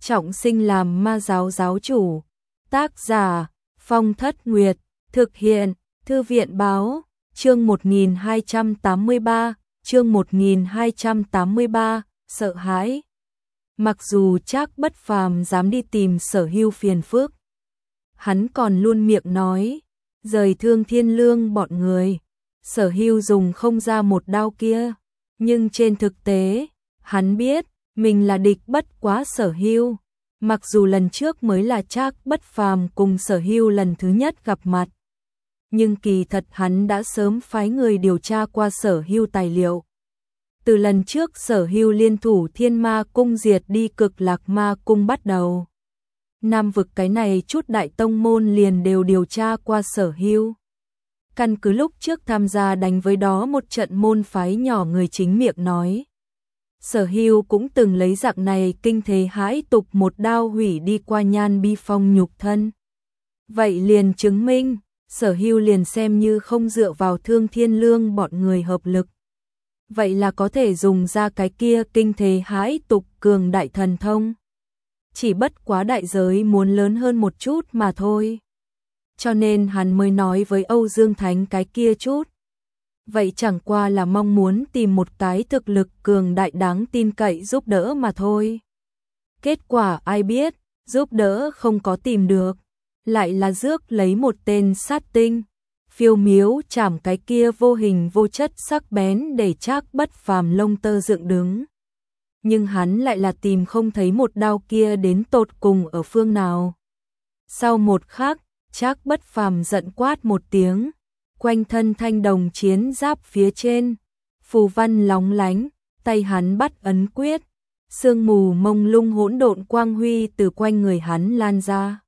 trọng sinh làm ma giáo giáo chủ. Tác giả Phong Thất Nguyệt, thực hiện Thư viện báo, chương 1283, chương 1283, sợ hãi. Mặc dù Trác Bất Phàm dám đi tìm Sở Hưu phiền phức, hắn còn luôn miệng nói, rời Thương Thiên Lương bọn người, Sở Hưu dùng không ra một đao kia, nhưng trên thực tế, hắn biết, mình là địch bất quá Sở Hưu. Mặc dù lần trước mới là Trác Bất Phàm cùng Sở Hưu lần thứ nhất gặp mặt, nhưng kỳ thật hắn đã sớm phái người điều tra qua Sở Hưu tài liệu. Từ lần trước Sở Hưu liên thủ Thiên Ma Cung diệt đi Cực Lạc Ma Cung bắt đầu, Nam vực cái này chút đại tông môn liền đều điều tra qua Sở Hưu. Căn cứ lúc trước tham gia đánh với đó một trận môn phái nhỏ người chính miệng nói, Sở Hưu cũng từng lấy dạng này kinh thế hãi tục một đao hủy đi qua Nhan Bi Phong nhục thân. Vậy liền chứng minh, Sở Hưu liền xem như không dựa vào Thương Thiên Lương bọn người hợp lực. Vậy là có thể dùng ra cái kia kinh thế hãi tục cường đại thần thông. Chỉ bất quá đại giới muốn lớn hơn một chút mà thôi. Cho nên hắn mới nói với Âu Dương Thánh cái kia chút. Vậy chẳng qua là mong muốn tìm một cái thực lực cường đại đáng tin cậy giúp đỡ mà thôi. Kết quả ai biết, giúp đỡ không có tìm được, lại là rước lấy một tên sát tinh, phiêu miếu chảm cái kia vô hình vô chất sắc bén để Trác Bất Phàm lông tơ dựng đứng. Nhưng hắn lại là tìm không thấy một đao kia đến tột cùng ở phương nào. Sau một khắc, Trác Bất Phàm giận quát một tiếng, quanh thân thanh đồng chiến giáp phía trên, phù văn lóng lánh, tay hắn bắt ấn quyết, sương mù mông lung hỗn độn quang huy từ quanh người hắn lan ra.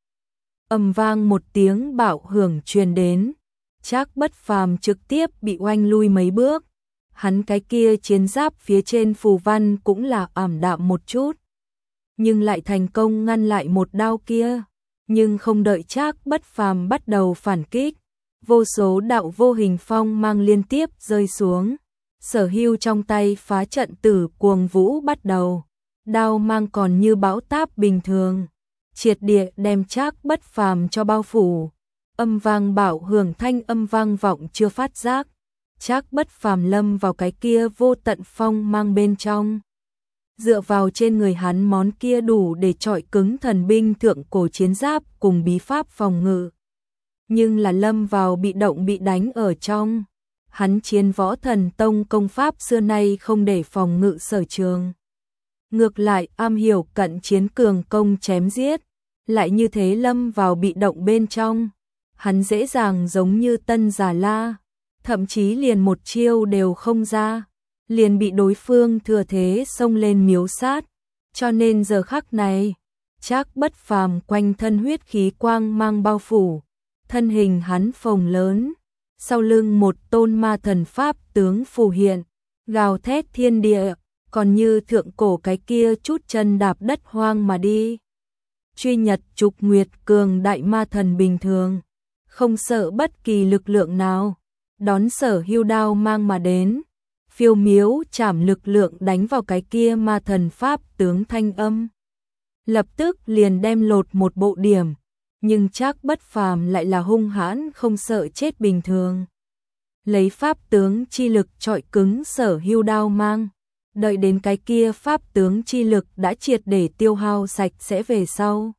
Ầm vang một tiếng bạo hưởng truyền đến, Trác Bất Phàm trực tiếp bị oanh lui mấy bước. Hắn cái kia chiến giáp phía trên phù văn cũng là ảm đạm một chút, nhưng lại thành công ngăn lại một đao kia. Nhưng không đợi Trác Bất Phàm bắt đầu phản kích, vô số đạo vô hình phong mang liên tiếp rơi xuống. Sở Hưu trong tay phá trận tử cuồng vũ bắt đầu, đao mang còn như bão táp bình thường, triệt địa đem Trác Bất Phàm cho bao phủ. Âm vang bạo hưởng thanh âm vang vọng chưa phát giác, Trác Bất Phàm lâm vào cái kia vô tận phong mang bên trong. Dựa vào trên người hắn món kia đủ để trọi cứng thần binh thượng cổ chiến giáp cùng bí pháp phòng ngự, nhưng là lâm vào bị động bị đánh ở trong. Hắn Chiến Võ Thần Tông công pháp xưa nay không để phòng ngự sở trường, ngược lại am hiểu cận chiến cường công chém giết, lại như thế lâm vào bị động bên trong. Hắn dễ dàng giống như Tân Già La, thậm chí liền một chiêu đều không ra, liền bị đối phương thừa thế xông lên miếu sát. Cho nên giờ khắc này, Trác Bất Phàm quanh thân huyết khí quang mang bao phủ, thân hình hắn phồng lớn, sau lưng một tôn ma thần pháp tướng phù hiện, gào thét thiên địa, còn như thượng cổ cái kia chút chân đạp đất hoang mà đi. Truy nhật trục nguyệt cường đại ma thần bình thường, không sợ bất kỳ lực lượng nào, đón Sở Hưu đao mang mà đến, phiêu miếu chảm lực lượng đánh vào cái kia ma thần pháp tướng thanh âm. Lập tức liền đem lột một bộ điểm, nhưng Trác Bất Phàm lại là hung hãn không sợ chết bình thường. Lấy pháp tướng chi lực trọi cứng Sở Hưu đao mang, đợi đến cái kia pháp tướng chi lực đã triệt để tiêu hao sạch sẽ về sau.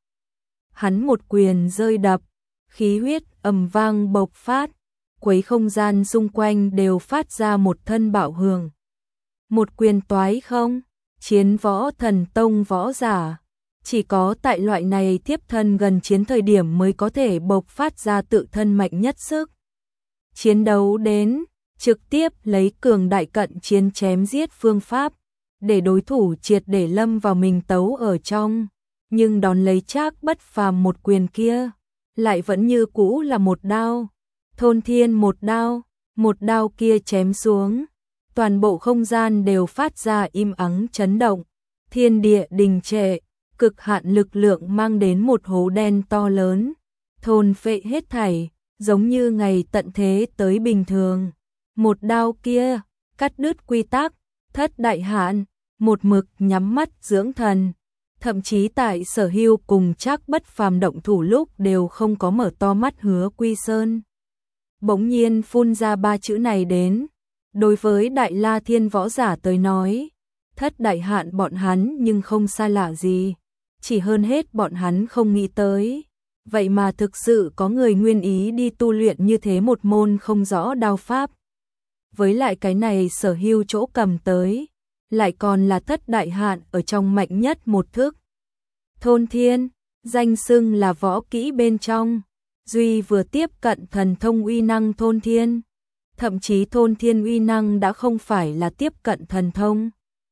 Hắn một quyền rơi đập, khí huyết ầm vang bộc phát, quấy không gian xung quanh đều phát ra một thân bạo hưởng. Một quyền toái không, Chiến Võ Thần Tông võ giả, chỉ có tại loại này tiếp thân gần chiến thời điểm mới có thể bộc phát ra tự thân mạnh nhất sức. Chiến đấu đến, trực tiếp lấy cường đại cận chiến chém giết phương pháp, để đối thủ triệt để lâm vào mình tấu ở trong, nhưng đón lấy Trác Bất Phàm một quyền kia, lại vẫn như cũ là một đao, thôn thiên một đao kia chém xuống, toàn bộ không gian đều phát ra im ắng chấn động, thiên địa đình trệ, cực hạn lực lượng mang đến một hố đen to lớn, thôn phệ hết thảy, giống như ngày tận thế tới bình thường. Một đao kia, cắt đứt quy tắc, thất đại hạn, một mực nhắm mắt dưỡng thần, Thậm chí tại Sở Hưu cùng Trác Bất Phàm động thủ lúc đều không có mở to mắt. Hứa Quy Sơn bỗng nhiên phun ra ba chữ này đến. Đối với Đại La Thiên võ giả tới nói, thất đại hạn bọn hắn nhưng không xa lạ gì. Chỉ hơn hết bọn hắn không nghĩ tới. Vậy mà thực sự có người nguyên ý đi tu luyện như thế một môn không rõ đao pháp. Với lại cái này Sở Hưu chỗ cầm tới, lại còn là thất đại hạn ở trong mạnh nhất một thức. Thôn Thiên, danh xưng là võ kỹ bên trong, duy vừa tiếp cận thần thông uy năng Thôn Thiên. Thậm chí Thôn Thiên uy năng đã không phải là tiếp cận thần thông,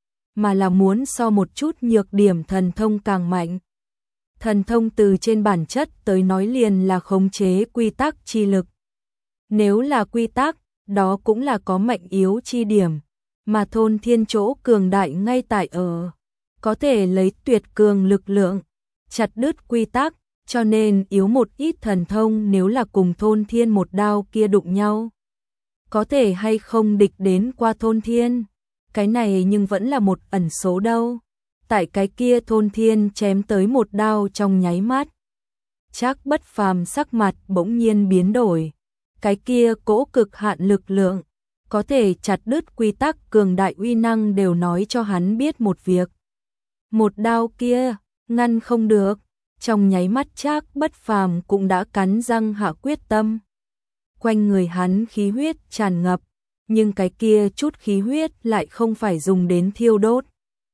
mà là muốn so một chút nhược điểm thần thông càng mạnh. Thần thông từ trên bản chất tới nói liền là khống chế quy tắc chi lực. Nếu là quy tắc, đó cũng là có mạnh yếu chi điểm, mà Thôn Thiên chỗ cường đại ngay tại ở có thể lấy tuyệt cường lực lượng chặt đứt quy tắc, cho nên yếu một ít thần thông nếu là cùng Thôn Thiên một đao kia đụng nhau, có thể hay không địch đến qua Thôn Thiên, cái này nhưng vẫn là một ẩn số đâu. Tại cái kia Thôn Thiên chém tới một đao trong nháy mắt, Trác Bất Phàm sắc mặt bỗng nhiên biến đổi. Cái kia cỗ cực hạn lực lượng có thể chặt đứt quy tắc cường đại uy năng đều nói cho hắn biết một việc. Một đao kia ngăn không được. Trong nháy mắt Trác Bất Phàm cũng đã cắn răng hạ quyết tâm. Quanh người hắn khí huyết tràn ngập, nhưng cái kia chút khí huyết lại không phải dùng đến thiêu đốt,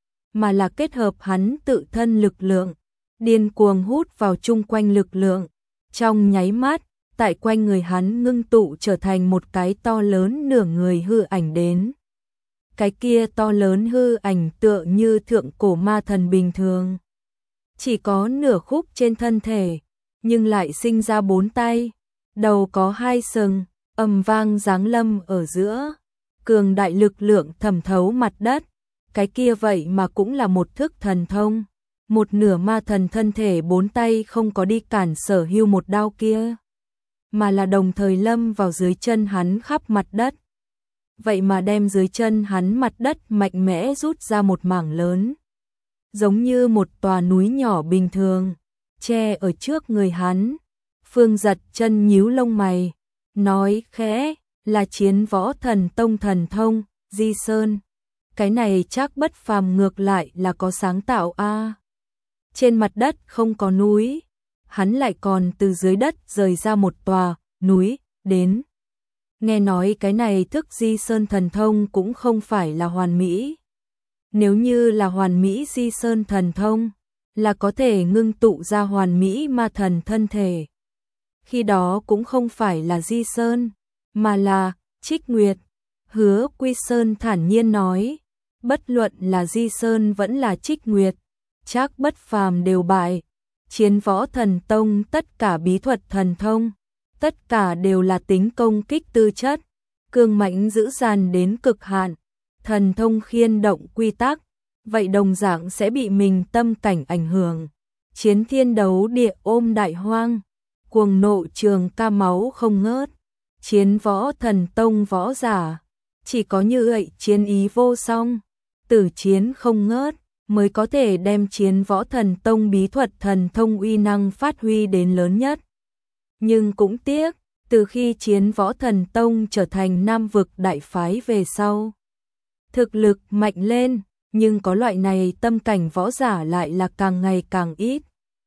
mà là kết hợp hắn tự thân lực lượng, điên cuồng hút vào chung quanh lực lượng. Trong nháy mắt, tại quanh người hắn ngưng tụ trở thành một cái to lớn nửa người hư ảnh đến. Cái kia to lớn hư ảnh tựa như thượng cổ ma thần bình thường, chỉ có nửa khúc trên thân thể, nhưng lại sinh ra 4 tay, đầu có 2 sừng, ầm vang giáng lâm ở giữa, cường đại lực lượng thẩm thấu mặt đất. Cái kia vậy mà cũng là một thức thần thông. Một nửa ma thần thân thể 4 tay không có đi cản Sở Hưu một đao kia, mà là đồng thời lâm vào dưới chân hắn khắp mặt đất. Vậy mà đem dưới chân hắn mặt đất mạnh mẽ rút ra một mảng lớn, giống như một tòa núi nhỏ bình thường, che ở trước người hắn. Phương Giật Chân nhíu lông mày, nói khẽ, là Chiến Võ Thần Tông thần thông, Di Sơn. Cái này Trác Bất Phàm ngược lại là có sáng tạo a. Trên mặt đất không có núi, hắn lại còn từ dưới đất rời ra một tòa núi đến. Nghe nói cái này thức Di Sơn thần thông cũng không phải là hoàn mỹ. Nếu như là hoàn mỹ Di Sơn thần thông, là có thể ngưng tụ ra hoàn mỹ ma thần thân thể. Khi đó cũng không phải là Di Sơn, mà là Trích Nguyệt. Hứa Quy Sơn thản nhiên nói, bất luận là Di Sơn vẫn là Trích Nguyệt, Trác Bất Phàm đều bại. Chiến Võ Thần Tông tất cả bí thuật thần thông, tất cả đều là tính công kích tư chất, cường mạnh dữ dằn đến cực hạn. Thần thông khiên động quy tắc, vậy đồng dạng sẽ bị mình tâm cảnh ảnh hưởng. Chiến thiên đấu địa ôm đại hoang, cuồng nộ trường ca máu không ngớt. Chiến Võ Thần Tông võ giả, chỉ có như vậy chiến ý vô song, tử chiến không ngớt, mới có thể đem Chiến Võ Thần Tông bí thuật thần thông uy năng phát huy đến lớn nhất. Nhưng cũng tiếc, từ khi Chiến Võ Thần Tông trở thành Nam vực đại phái về sau, thực lực mạnh lên, nhưng có loại này tâm cảnh võ giả lại là càng ngày càng ít.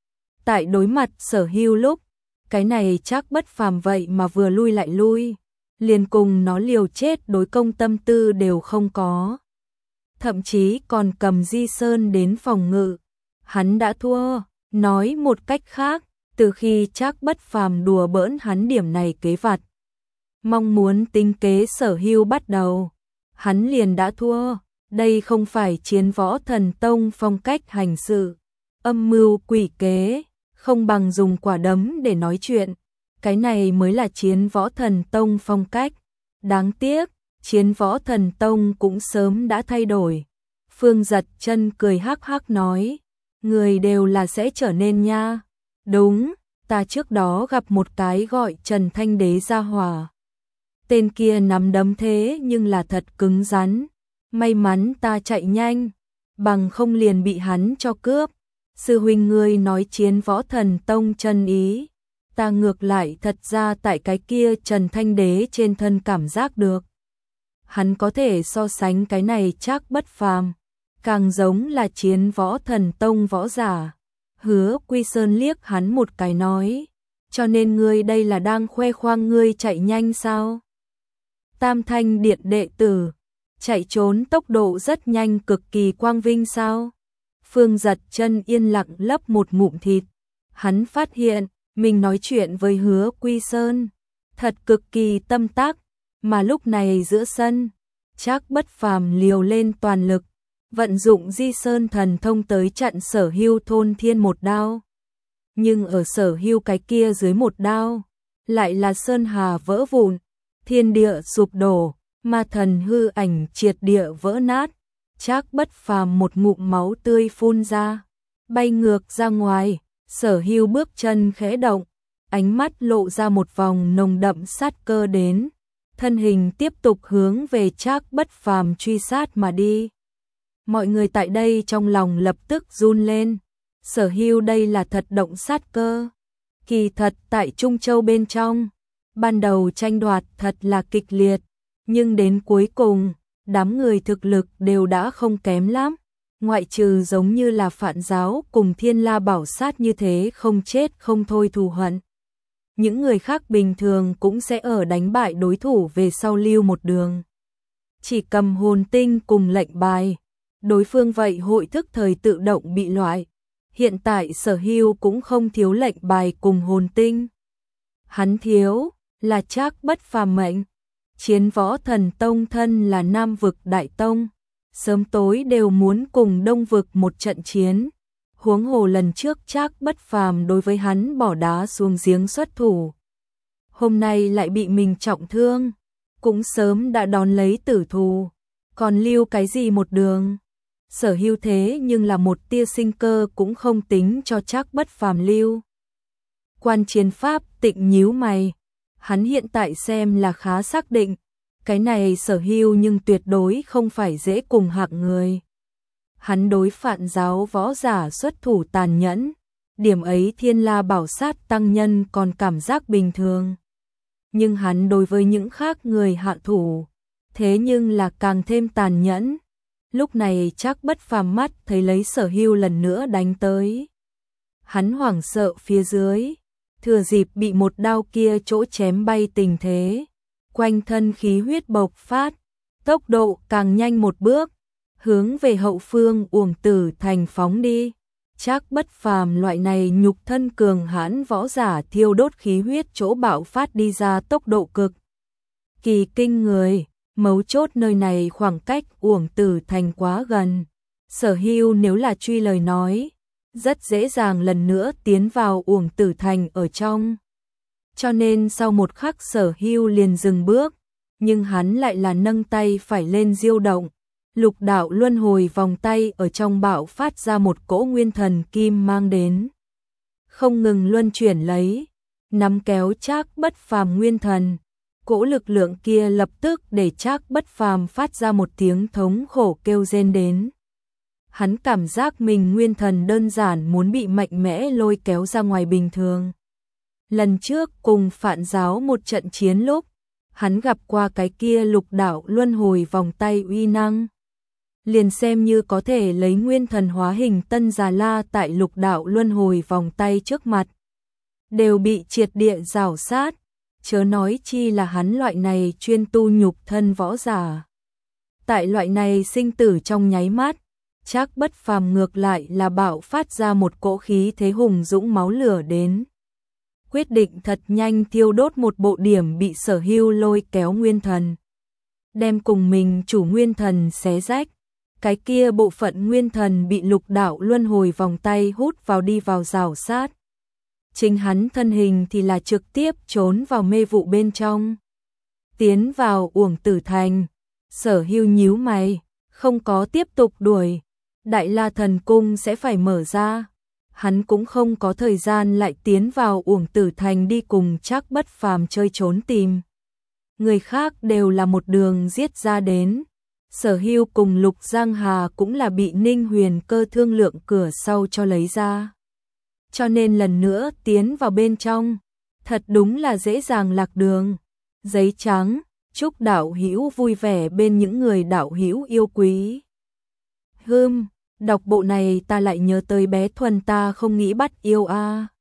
Tại đối mặt Sở Hưu lúc, cái này Trác Bất Phàm vậy mà vừa lui lại lui, liền cùng nó liều chết đối công tâm tư đều không có. Thậm chí còn cầm Di Sơn đến phòng ngự. Hắn đã thua, nói một cách khác, từ khi Trác Bất Phàm đùa bỡn hắn điểm này kế vặt, mong muốn tính kế Sở Hưu bắt đầu, hắn liền đã thua. Đây không phải Chiến Võ Thần Tông phong cách hành sự, âm mưu quỷ kế, không bằng dùng quả đấm để nói chuyện. Cái này mới là Chiến Võ Thần Tông phong cách. Đáng tiếc, Chiến Võ Thần Tông cũng sớm đã thay đổi. Phương Giật Chân cười hắc hắc nói, người đều là sẽ trở nên nha. Đúng, ta trước đó gặp một cái gọi Trần Thanh Đế gia hỏa. Tên kia nắm đấm thế nhưng là thật cứng rắn. May mắn ta chạy nhanh, bằng không liền bị hắn cho cướp. Sư huynh ngươi nói Chiến Võ Thần Tông chân ý, ta ngược lại thật ra tại cái kia Trần Thanh Đế trên thân cảm giác được. Hắn có thể so sánh cái này Trác Bất Phàm, càng giống là Chiến Võ Thần Tông võ giả. Hứa Quy Sơn liếc hắn một cái nói, cho nên ngươi đây là đang khoe khoang ngươi chạy nhanh sao? Tam Thanh Điện đệ tử, chạy trốn tốc độ rất nhanh cực kỳ quang vinh sao? Phương Giật Chân yên lặng lấp một ngụm thịt, hắn phát hiện mình nói chuyện với Hứa Quy Sơn thật cực kỳ tâm tác, mà lúc này giữa sân, Trác Bất Phàm liều lên toàn lực, vận dụng Di Sơn thần thông tới chặn Sở Hưu thôn thiên một đao. Nhưng ở Sở Hưu cái kia dưới một đao, lại là sơn hà vỡ vụn, thiên địa sụp đổ, ma thần hư ảnh triệt địa vỡ nát. Trác Bất Phàm một ngụm máu tươi phun ra, bay ngược ra ngoài. Sở Hưu bước chân khẽ động, ánh mắt lộ ra một vòng nồng đậm sát cơ đến, thân hình tiếp tục hướng về Trác Bất Phàm truy sát mà đi. Mọi người tại đây trong lòng lập tức run lên, Sở Hưu đây là thật động sát cơ. Kỳ thật tại Trung Châu bên trong, ban đầu tranh đoạt thật là kịch liệt, nhưng đến cuối cùng, đám người thực lực đều đã không kém lắm. Ngoại trừ giống như là Phạn Giáo cùng Thiên La Bảo Sát như thế không chết không thôi thù hận. Những người khác bình thường cũng sẽ ở đánh bại đối thủ về sau lưu một đường. Chỉ cầm hồn tinh cùng lệnh bài, đối phương vậy hội thức thời tự động bị loại. Hiện tại Sở Hưu cũng không thiếu lệnh bài cùng hồn tinh. Hắn thiếu là Trác Bất Phàm mệnh. Chiến Võ Thần Tông thân là Nam vực đại tông, sớm tối đều muốn cùng Đông vực một trận chiến. Huống hồ lần trước Trác Bất Phàm đối với hắn bỏ đá xuống giếng xuất thủ, hôm nay lại bị mình trọng thương, cũng sớm đã đón lấy tử thù, còn lưu cái gì một đường. Sở Hưu thế nhưng là một tia sinh cơ cũng không tính cho Trác Bất Phàm lưu. Quan Chiến Pháp Tịnh nhíu mày, hắn hiện tại xem là khá xác định, cái này Sở Hưu nhưng tuyệt đối không phải dễ cùng hạng người. Hắn đối Phạn Giáo võ giả xuất thủ tàn nhẫn, điểm ấy Thiên La Bảo Sát tăng nhân còn cảm giác bình thường. Nhưng hắn đối với những khác người hạ thủ, thế nhưng là càng thêm tàn nhẫn. Lúc này Trác Bất Phàm mắt thấy lấy Sở Hưu lần nữa đánh tới. Hắn hoảng sợ phía dưới, thừa dịp bị một đao kia chỗ chém bay tình thế, quanh thân khí huyết bộc phát, tốc độ càng nhanh một bước, hướng về hậu phương Uổng Tử Thành phóng đi. Trác Bất Phàm loại này nhục thân cường hãn võ giả thiêu đốt khí huyết chỗ bạo phát đi ra tốc độ cực kỳ kinh người, mấu chốt nơi này khoảng cách Uổng Tử Thành quá gần. Sở Hưu nếu là truy lời nói, rất dễ dàng lần nữa tiến vào Uổng Tử Thành ở trong. Cho nên sau một khắc Sở Hưu liền dừng bước, nhưng hắn lại là nâng tay phải lên diêu động. Lục đạo luân hồi vòng tay ở trong bạo phát ra một cỗ nguyên thần kim mang đến. Không ngừng luân chuyển lấy, nắm kéo Trác Bất Phàm nguyên thần. Cỗ lực lượng kia lập tức để Trác Bất Phàm phát ra một tiếng thống khổ kêu rên đến. Hắn cảm giác mình nguyên thần đơn giản muốn bị mạnh mẽ lôi kéo ra ngoài bình thường. Lần trước cùng Phạn Giáo một trận chiến lúc, hắn gặp qua cái kia lục đạo luân hồi vòng tay uy năng. Liền xem như có thể lấy nguyên thần hóa hình Tân Già La tại lục đạo luân hồi vòng tay trước mặt, đều bị triệt địa rào sát, chớ nói chi là hắn loại này chuyên tu nhục thân võ giả. Tại loại này sinh tử trong nháy mắt, Trác Bất Phàm ngược lại là bạo phát ra một cỗ khí thế hùng dũng máu lửa đến. Quyết định thật nhanh thiêu đốt một bộ điểm bị Sở Hưu lôi kéo nguyên thần, đem cùng mình chủ nguyên thần xé rách. Cái kia bộ phận nguyên thần bị lục đạo luân hồi vòng tay hút vào đi vào rào sát. Chính hắn thân hình thì là trực tiếp trốn vào mê vụ bên trong. Tiến vào Uổng Tử Thành, Sở Hưu nhíu mày, không có tiếp tục đuổi. Đại La Thần Cung sẽ phải mở ra. Hắn cũng không có thời gian lại tiến vào Uổng Tử Thành đi cùng Trác Bất Phàm chơi trốn tìm. Người khác đều là một đường giết ra đến. Sở Hưu cùng Lục Giang Hà cũng là bị Ninh Huyền Cơ thương lượng cửa sau cho lấy ra. Cho nên lần nữa tiến vào bên trong, thật đúng là dễ dàng lạc đường. Giấy trắng, chúc đạo hữu vui vẻ bên những người đạo hữu yêu quý. Đọc bộ này ta lại nhớ tới bé Thuần ta không nghĩ bắt yêu a.